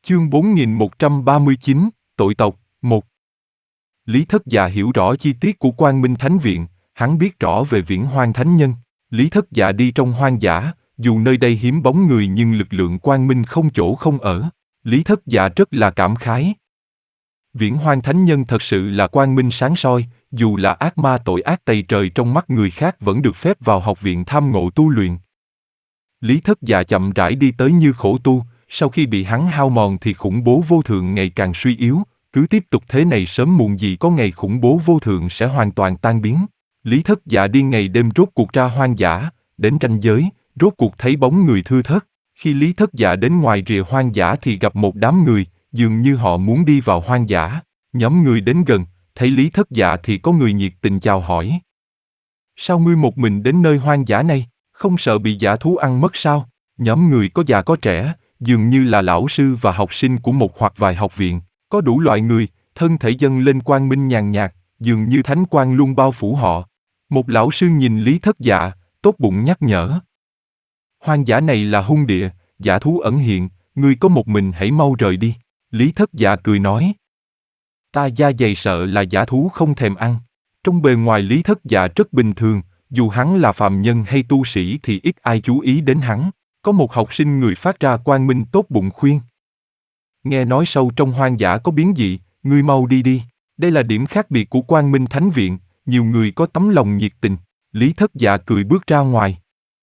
Chương 4139, Tội tộc, 1. Lý Thất Dạ hiểu rõ chi tiết của Quang Minh Thánh Viện, hắn biết rõ về Viễn Hoang Thánh Nhân. Lý Thất Dạ đi trong hoang dã, dù nơi đây hiếm bóng người nhưng lực lượng Quang Minh không chỗ không ở. Lý Thất Dạ rất là cảm khái. Viễn Hoang Thánh Nhân thật sự là Quang Minh sáng soi, dù là ác ma tội ác tày trời trong mắt người khác vẫn được phép vào học viện tham ngộ tu luyện. Lý Thất Dạ chậm rãi đi tới như khổ tu, sau khi bị hắn hao mòn thì khủng bố vô thượng ngày càng suy yếu, cứ tiếp tục thế này sớm muộn gì có ngày khủng bố vô thượng sẽ hoàn toàn tan biến. Lý Thất Dạ đi ngày đêm rốt cuộc ra hoang dã, đến ranh giới, rốt cuộc thấy bóng người thưa thớt. Khi Lý Thất Dạ đến ngoài rìa hoang dã thì gặp một đám người, dường như họ muốn đi vào hoang dã. Nhóm người đến gần, thấy Lý Thất Dạ thì có người nhiệt tình chào hỏi. Sao ngươi một mình đến nơi hoang dã này, không sợ bị dã thú ăn mất sao? Nhóm người có già có trẻ, dường như là lão sư và học sinh của một hoặc vài học viện, có đủ loại người, thân thể dâng lên quang minh nhàn nhạt, dường như thánh quang luôn bao phủ họ. Một lão sư nhìn Lý Thất Dạ, tốt bụng nhắc nhở. Hoang dã này là hung địa, dã thú ẩn hiện, ngươi có một mình hãy mau rời đi. Lý Thất Dạ cười nói. Ta da dày sợ là dã thú không thèm ăn. Trong bề ngoài Lý Thất Dạ rất bình thường, dù hắn là phàm nhân hay tu sĩ thì ít ai chú ý đến hắn. Có một học sinh người phát ra quang minh tốt bụng khuyên. Nghe nói sâu trong hoang dã có biến dị, ngươi mau đi đi. Đây là điểm khác biệt của Quang Minh Thánh Viện, nhiều người có tấm lòng nhiệt tình. Lý Thất Dạ cười bước ra ngoài.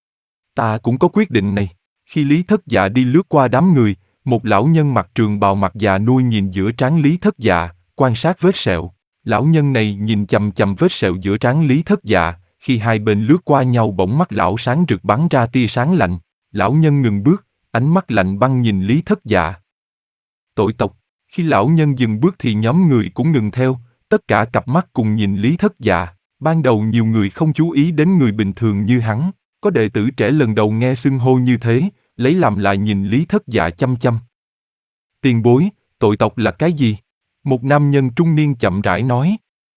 Ta cũng có quyết định này. Khi Lý Thất Dạ đi lướt qua đám người, một lão nhân mặc trường bào mặt già nuôi nhìn giữa trán Lý Thất Dạ, quan sát vết sẹo. Lão nhân này nhìn chằm chằm vết sẹo giữa trán Lý Thất Dạ, khi hai bên lướt qua nhau bỗng mắt lão sáng rực bắn ra tia sáng lạnh. Lão nhân ngừng bước, ánh mắt lạnh băng nhìn Lý Thất Dạ. Tội tộc. Khi lão nhân dừng bước thì nhóm người cũng ngừng theo, tất cả cặp mắt cùng nhìn Lý Thất Dạ. Ban đầu nhiều người không chú ý đến người bình thường như hắn, có đệ tử trẻ lần đầu nghe xưng hô như thế, lấy làm lạ nhìn Lý Thất Dạ chăm chăm. Tiền bối, tội tộc là cái gì? Một nam nhân trung niên chậm rãi nói.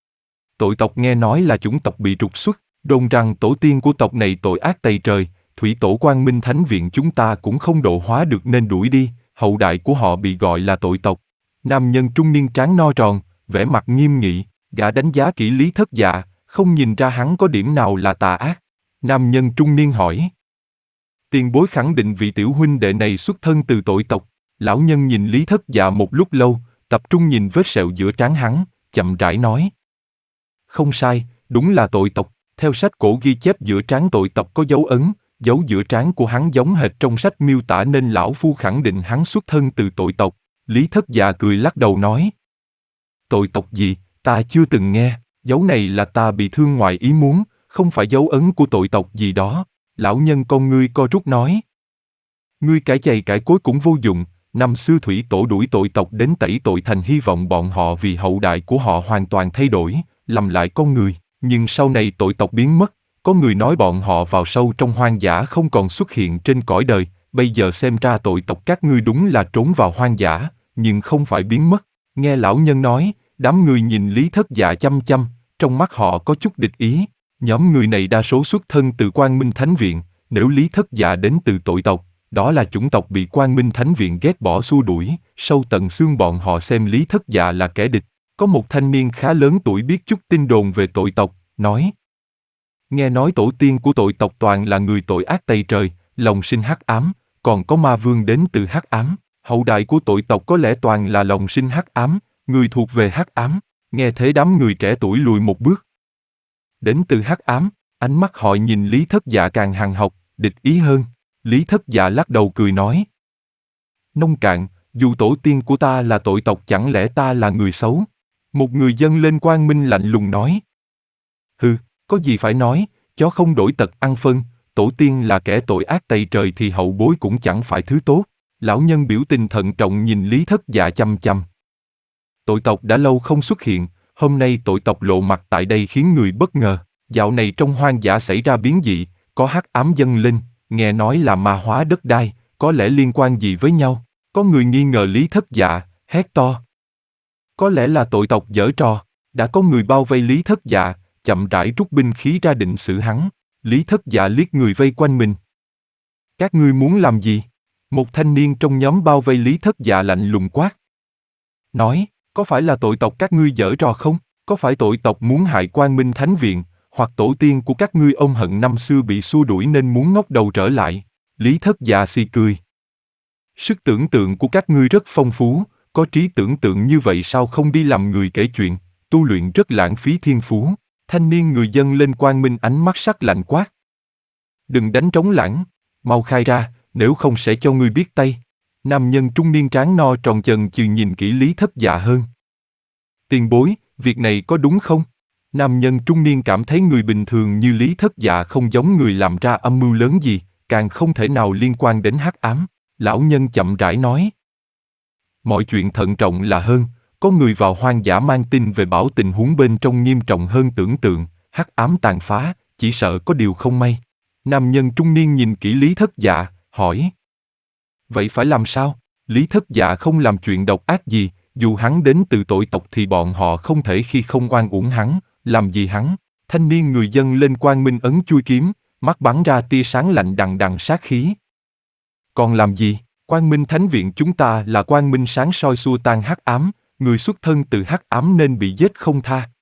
Tội tộc nghe nói là chủng tộc bị trục xuất, đồn rằng tổ tiên của tộc này tội ác tày trời, thủy tổ Quang Minh Thánh Viện chúng ta cũng không độ hóa được nên đuổi đi, hậu đại của họ bị gọi là tội tộc. Nam nhân trung niên trán no tròn, vẻ mặt nghiêm nghị, gã đánh giá kỹ Lý Thất Dạ, không nhìn ra hắn có điểm nào là tà ác. Nam nhân trung niên hỏi. Tiền bối khẳng định vị tiểu huynh đệ này xuất thân từ tội tộc. Lão nhân nhìn Lý Thất Dạ một lúc lâu, tập trung nhìn vết sẹo giữa trán hắn, chậm rãi nói. Không sai, đúng là tội tộc. Theo sách cổ ghi chép giữa trán tội tộc có dấu ấn, dấu giữa trán của hắn giống hệt trong sách miêu tả nên lão phu khẳng định hắn xuất thân từ tội tộc. Lý Thất Dạ cười lắc đầu nói. Tội tộc gì, ta chưa từng nghe, dấu này là ta bị thương ngoài ý muốn, không phải dấu ấn của tội tộc gì đó. Lão nhân con ngươi co rút nói. Ngươi cải chày cải cối cũng vô dụng, năm xưa thủy tổ đuổi tội tộc đến tẩy tội thành hy vọng bọn họ vì hậu đại của họ hoàn toàn thay đổi, làm lại con người, nhưng sau này tội tộc biến mất, có người nói bọn họ vào sâu trong hoang dã không còn xuất hiện trên cõi đời, bây giờ xem ra tội tộc các ngươi đúng là trốn vào hoang dã, nhưng không phải biến mất. Nghe lão nhân nói, đám người nhìn Lý Thất Dạ chăm chăm, trong mắt họ có chút địch ý. Nhóm người này đa số xuất thân từ Quang Minh Thánh Viện, nếu Lý Thất Dạ đến từ tội tộc, đó là chủng tộc bị Quang Minh Thánh Viện ghét bỏ xua đuổi, sâu tận xương bọn họ xem Lý Thất Dạ là kẻ địch. Có một thanh niên khá lớn tuổi biết chút tin đồn về tội tộc, nói. Nghe nói tổ tiên của tội tộc toàn là người tội ác tày trời, lòng sinh hắc ám, còn có ma vương đến từ hắc ám, hậu đại của tội tộc có lẽ toàn là lòng sinh hắc ám, người thuộc về hắc ám. Nghe thế đám người trẻ tuổi lùi một bước. Đến từ hắc ám, ánh mắt họ nhìn Lý Thất Dạ càng hằn học, địch ý hơn. Lý Thất Dạ lắc đầu cười nói. Nông cạn, dù tổ tiên của ta là tội tộc chẳng lẽ ta là người xấu? Một người dân lên quang minh lạnh lùng nói. Hừ, có gì phải nói, chó không đổi tật ăn phân, tổ tiên là kẻ tội ác tày trời thì hậu bối cũng chẳng phải thứ tốt. Lão nhân biểu tình thận trọng nhìn Lý Thất Dạ chăm chăm. Tội tộc đã lâu không xuất hiện, hôm nay tội tộc lộ mặt tại đây khiến người bất ngờ. Dạo này trong hoang dã xảy ra biến dị, có hắc ám dâng lên, nghe nói là ma hóa đất đai, có lẽ liên quan gì với nhau. Có người nghi ngờ Lý Thất Dạ, hét to. Có lẽ là tội tộc giở trò, đã có người bao vây Lý Thất Dạ, chậm rãi rút binh khí ra định xử hắn. Lý Thất Dạ liếc người vây quanh mình. Các ngươi muốn làm gì? Một thanh niên trong nhóm bao vây Lý Thất Dạ lạnh lùng quát. Nói, có phải là tội tộc các ngươi giở trò không? Có phải tội tộc muốn hại Quang Minh Thánh Viện, hoặc tổ tiên của các ngươi ôm hận năm xưa bị xua đuổi nên muốn ngóc đầu trở lại? Lý Thất Dạ xì cười. Sức tưởng tượng của các ngươi rất phong phú, có trí tưởng tượng như vậy sao không đi làm người kể chuyện, tu luyện rất lãng phí thiên phú. Thanh niên người dân lên Quang Minh ánh mắt sắc lạnh quát. Đừng đánh trống lãng, mau khai ra, nếu không sẽ cho ngươi biết tay. Nam nhân trung niên trán no tròn chần chừ nhìn kỹ Lý Thất Dạ hơn. Tiền bối, việc này có đúng không? Nam nhân trung niên cảm thấy người bình thường như Lý Thất Dạ không giống người làm ra âm mưu lớn gì, càng không thể nào liên quan đến hắc ám. Lão nhân chậm rãi nói. Mọi chuyện thận trọng là hơn, có người vào hoang dã mang tin về bảo tình huống bên trong nghiêm trọng hơn tưởng tượng, hắc ám tàn phá, chỉ sợ có điều không may. Nam nhân trung niên nhìn kỹ Lý Thất Dạ, hỏi. Vậy phải làm sao? Lý Thất Dạ không làm chuyện độc ác gì, dù hắn đến từ tội tộc thì bọn họ không thể khi không oan uổng hắn, làm gì hắn? Thanh niên người dân lên Quang Minh ấn chui kiếm, mắt bắn ra tia sáng lạnh đằng đằng sát khí. Còn làm gì? Quang Minh Thánh Viện chúng ta là quang minh sáng soi xua tan hắc ám, người xuất thân từ hắc ám nên bị giết không tha.